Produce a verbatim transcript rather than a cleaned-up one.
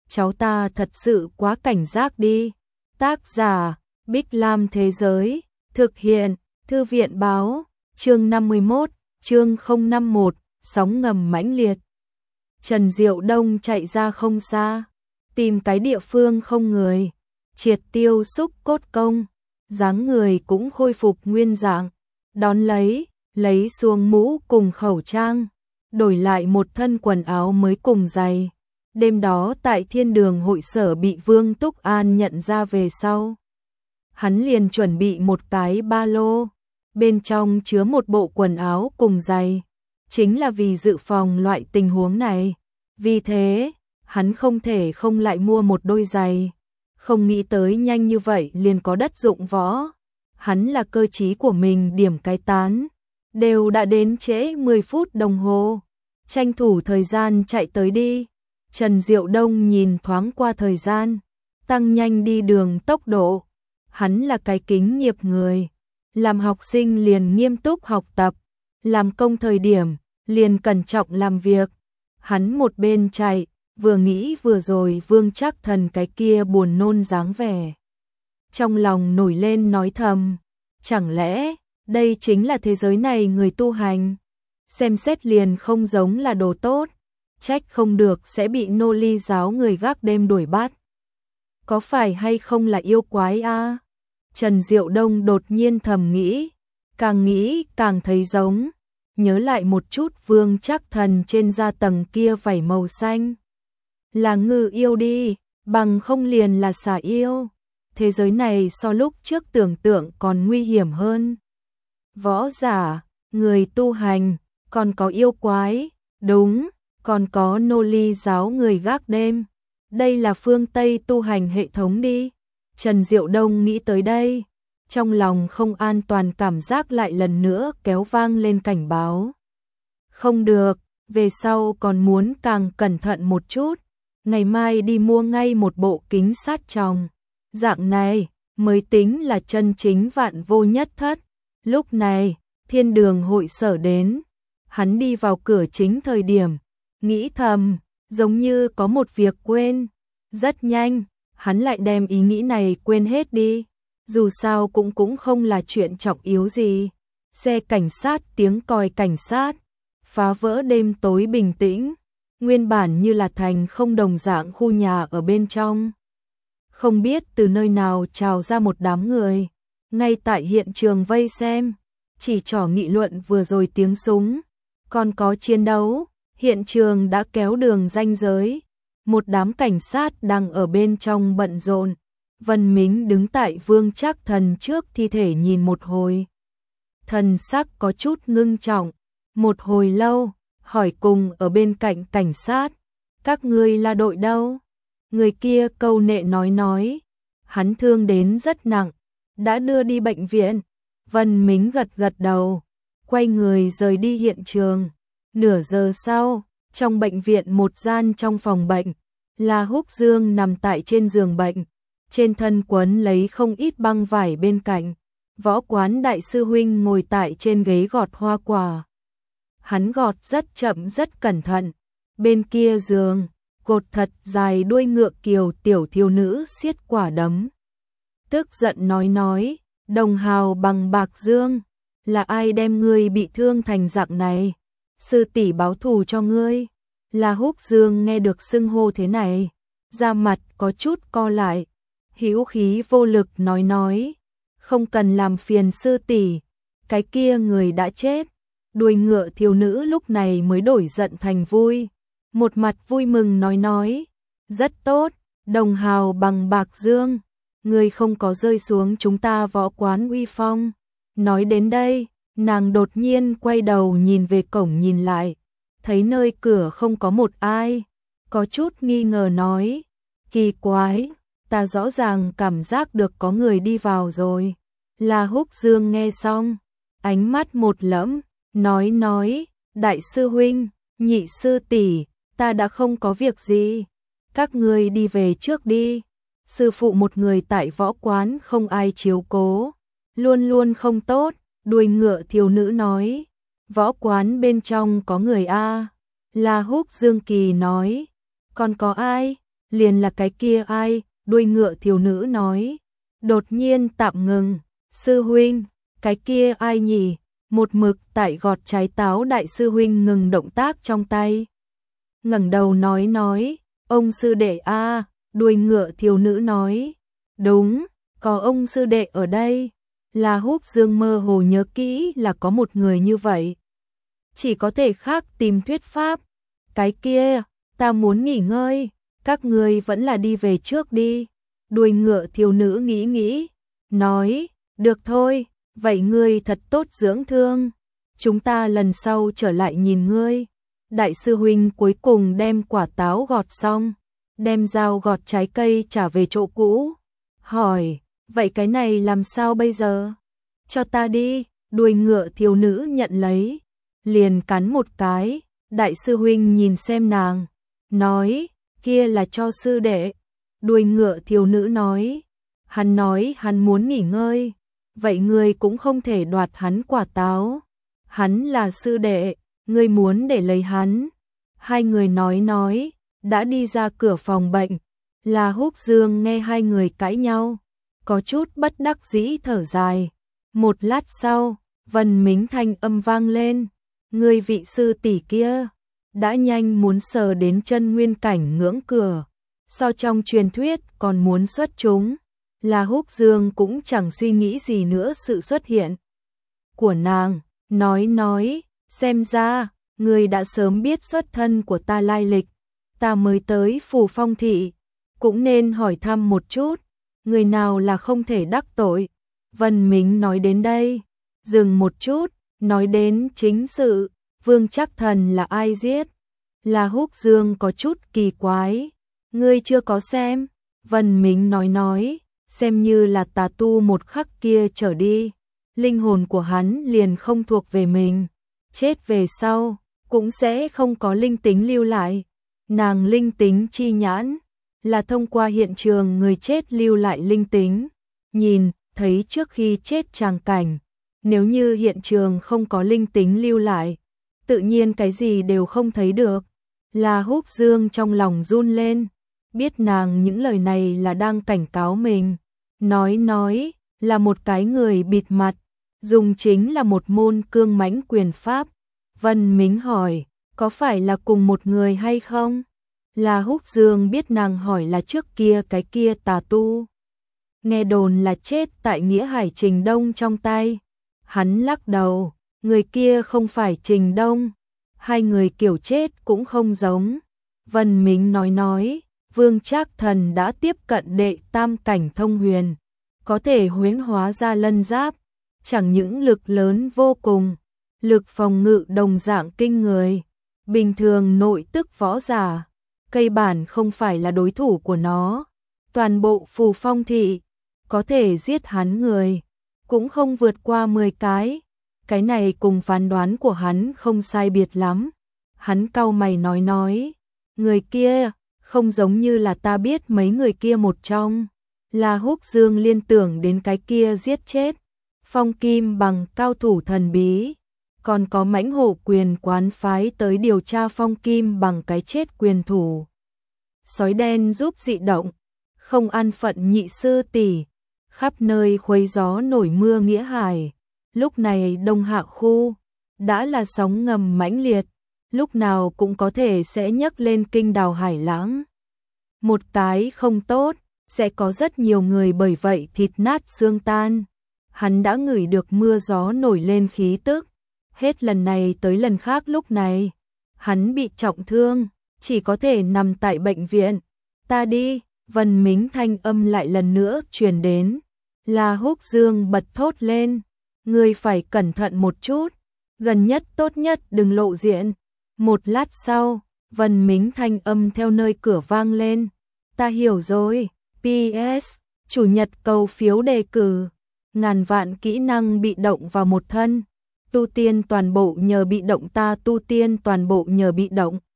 cháu ta thật sự quá cảnh giác đi. Tác giả, Bích Lam Thế Giới, thực hiện, Thư viện Báo, chương năm mươi mốt, chương không năm mốt, sóng ngầm mãnh liệt. Trần Diệu Đông chạy ra không xa, tìm cái địa phương không người, triệt tiêu xúc cốt công, dáng người cũng khôi phục nguyên dạng, đón lấy, lấy xuống mũ cùng khẩu trang, đổi lại một thân quần áo mới cùng giày. Đêm đó tại thiên đường hội sở bị Vương Túc An nhận ra về sau. Hắn liền chuẩn bị một cái ba lô, bên trong chứa một bộ quần áo cùng giày, chính là vì dự phòng loại tình huống này. Vì thế, hắn không thể không lại mua một đôi giày, không nghĩ tới nhanh như vậy liền có đất dụng võ. Hắn là cơ trí của mình điểm cái tán, đều đã đến trễ mười phút đồng hồ, tranh thủ thời gian chạy tới đi. Trần Diệu Đông nhìn thoáng qua thời gian, tăng nhanh đi đường tốc độ. Hắn là cái kính nghiệp người, làm học sinh liền nghiêm túc học tập, làm công thời điểm liền cẩn trọng làm việc. Hắn một bên chạy, vừa nghĩ vừa rồi Vương Trác Thần cái kia buồn nôn dáng vẻ. Trong lòng nổi lên nói thầm, chẳng lẽ đây chính là thế giới này người tu hành? Xem xét liền không giống là đồ tốt, trách không được sẽ bị nô ly giáo người gác đêm đuổi bắt. Có phải hay không là yêu quái a? À? Trần Diệu Đông đột nhiên thầm nghĩ, càng nghĩ càng thấy giống, nhớ lại một chút Vương Trác Thần trên da tầng kia vảy màu xanh. Là ngư yêu đi, bằng không liền là xà yêu. Thế giới này so lúc trước tưởng tượng còn nguy hiểm hơn. Võ giả, người tu hành, còn có yêu quái, đúng, còn có nô ly giáo người gác đêm. Đây là phương Tây tu hành hệ thống đi. Trần Diệu Đông nghĩ tới đây, trong lòng không an toàn cảm giác lại lần nữa kéo vang lên cảnh báo. Không được, về sau còn muốn càng cẩn thận một chút, ngày mai đi mua ngay một bộ kính sát tròng. Dạng này mới tính là chân chính vạn vô nhất thất. Lúc này, thiên đường hội sở đến, hắn đi vào cửa chính thời điểm, nghĩ thầm, giống như có một việc quên. Rất nhanh, hắn lại đem ý nghĩ này quên hết đi, dù sao cũng cũng không là chuyện trọng yếu gì. Xe cảnh sát, tiếng còi cảnh sát, phá vỡ đêm tối bình tĩnh, nguyên bản như là thành không đồng dạng khu nhà ở bên trong. Không biết từ nơi nào trào ra một đám người, ngay tại hiện trường vây xem, chỉ trỏ nghị luận vừa rồi tiếng súng, còn có chiến đấu, hiện trường đã kéo đường ranh giới. Một đám cảnh sát đang ở bên trong bận rộn. Vân Mính đứng tại Vương Trác Thần trước thi thể nhìn một hồi. Thần sắc có chút ngưng trọng, một hồi lâu, hỏi cùng ở bên cạnh cảnh sát, các ngươi là đội đâu? Người kia câu nệ nói nói, hắn thương đến rất nặng, đã đưa đi bệnh viện. Vân Mính gật gật đầu, quay người rời đi hiện trường. Nửa giờ sau, trong bệnh viện một gian trong phòng bệnh, La Húc Dương nằm tại trên giường bệnh, trên thân quấn lấy không ít băng vải bên cạnh. Võ Quán đại sư huynh ngồi tại trên ghế gọt hoa quả. Hắn gọt rất chậm rất cẩn thận. Bên kia giường, cột thật dài đuôi ngựa kiều tiểu thiếu nữ siết quả đấm. Tức giận nói nói, đồng hào bằng bạc dương, là ai đem ngươi bị thương thành dạng này? Sư tỷ báo thù cho ngươi. La Húc Dương nghe được xưng hô thế này, da mặt có chút co lại, hữu khí vô lực nói nói, không cần làm phiền sư tỷ, cái kia người đã chết. Đuôi ngựa thiếu nữ lúc này mới đổi giận thành vui, một mặt vui mừng nói nói, rất tốt, đồng hào bằng bạc dương, người không có rơi xuống chúng ta Võ Quán uy phong. Nói đến đây, nàng đột nhiên quay đầu nhìn về cổng nhìn lại, thấy nơi cửa không có một ai, có chút nghi ngờ nói, kỳ quái, ta rõ ràng cảm giác được có người đi vào rồi. La Húc Dương nghe xong, ánh mắt một lẫm, nói nói, đại sư huynh, nhị sư tỷ, ta đã không có việc gì, các ngươi đi về trước đi. Sư phụ một người tại Võ Quán không ai chiếu cố, luôn luôn không tốt. Đuôi ngựa thiếu nữ nói, Võ Quán bên trong có người a. La Húc Dương kỳ nói, còn có ai? liền là cái kia ai, đuôi ngựa thiếu nữ nói. Đột nhiên tạm ngừng, sư huynh, cái kia ai nhỉ? Một mực tại gọt trái táo đại sư huynh ngừng động tác trong tay. Ngẩng đầu nói nói, ông sư đệ a, đuôi ngựa thiếu nữ nói. Đúng, có ông sư đệ ở đây. La Húc Dương mơ hồ nhớ kỹ là có một người như vậy. Chỉ có thể khác tìm thuyết pháp. Cái kia, ta muốn nghỉ ngơi, các ngươi vẫn là đi về trước đi. Đuôi ngựa thiếu nữ nghĩ nghĩ, nói, được thôi, vậy ngươi thật tốt dưỡng thương. Chúng ta lần sau trở lại nhìn ngươi. Đại sư huynh cuối cùng đem quả táo gọt xong, đem dao gọt trái cây trả về chỗ cũ. Hỏi, vậy cái này làm sao bây giờ? Cho ta đi, đuôi ngựa thiếu nữ nhận lấy, liền cắn một cái. Đại sư huynh nhìn xem nàng, nói, kia là cho sư đệ. Đuôi ngựa thiếu nữ nói, hắn nói hắn muốn nghỉ ngơi, vậy ngươi cũng không thể đoạt hắn quả táo. Hắn là sư đệ, ngươi muốn để lấy hắn. Hai người nói nói, đã đi ra cửa phòng bệnh. La Húc Dương nghe hai người cãi nhau, có chút bất đắc dĩ thở dài. Một lát sau, Vân Mính thanh âm vang lên, ngươi vị sư tỷ kia đã nhanh muốn sờ đến chân nguyên cảnh ngưỡng cửa, so trong truyền thuyết còn muốn xuất chúng. La Húc Dương cũng chẳng suy nghĩ gì nữa sự xuất hiện của nàng, nói nói, xem ra ngươi đã sớm biết xuất thân của ta lai lịch, ta mới tới Phù Phong thị, cũng nên hỏi thăm một chút, người nào là không thể đắc tội. Vân Mính nói đến đây, dừng một chút, nói đến chính sự, Vương Trác Thần là ai giết? La Húc Dương có chút kỳ quái, ngươi chưa có xem? Vân Mính nói nói, xem như là tà tu một khắc kia trở đi, linh hồn của hắn liền không thuộc về mình, chết về sau cũng sẽ không có linh tính lưu lại. Nàng linh tính chi nhãn là thông qua hiện trường người chết lưu lại linh tính, nhìn thấy trước khi chết tràng cảnh. Nếu như hiện trường không có linh tính lưu lại, tự nhiên cái gì đều không thấy được. La Húc Dương trong lòng run lên, biết nàng những lời này là đang cảnh cáo mình. Nói nói, là một cái người bịt mặt, dùng chính là một môn cương mãnh quyền pháp. Vân Mính hỏi, có phải là cùng một người hay không? La Húc Dương biết nàng hỏi là trước kia cái kia tà tu. Nghe đồn là chết tại Nghĩa Hải Trình Đông trong tay. Hắn lắc đầu, người kia không phải Trình Đông. Hai người kiểu chết cũng không giống. Vân Mính nói nói, Vương Trác Thần đã tiếp cận đệ tam cảnh thông huyền, có thể huyễn hóa ra lân giáp, chẳng những lực lớn vô cùng, lực phòng ngự đồng dạng kinh người, bình thường nội tức võ giả, cây bản không phải là đối thủ của nó. Toàn bộ Phù Phong thị, có thể giết hắn người, cũng không vượt qua mười cái. Cái này cùng phán đoán của hắn không sai biệt lắm. Hắn cau mày nói nói, người kia không giống như là ta biết mấy người kia một trong. La Húc Dương liên tưởng đến cái kia giết chết Phong Kim Bằng cao thủ thần bí, còn có Mãnh Hổ Quyền quán phái tới điều tra Phong Kim Bằng cái chết quyền thủ. Sói đen giúp dị động, không an phận nhị sư tỷ, khắp nơi khuấy gió nổi mưa Nghĩa Hải. Lúc này Đông Hạ khu đã là sóng ngầm mãnh liệt, lúc nào cũng có thể sẽ nhấc lên kinh đào hải lãng. Một cái không tốt, sẽ có rất nhiều người bởi vậy thịt nát xương tan. Hắn đã ngửi được mưa gió nổi lên khí tức, hết lần này tới lần khác lúc này, hắn bị trọng thương, chỉ có thể nằm tại bệnh viện. Ta đi, Vân Mính thanh âm lại lần nữa truyền đến. La Húc Dương bật thốt lên, ngươi phải cẩn thận một chút, gần nhất tốt nhất đừng lộ diện. Một lát sau, Vân Mính thanh âm theo nơi cửa vang lên, ta hiểu rồi, pê ét, chủ nhật cầu phiếu đề cử, ngàn vạn kỹ năng bị động vào một thân, tu tiên toàn bộ nhờ bị động, ta tu tiên toàn bộ nhờ bị động.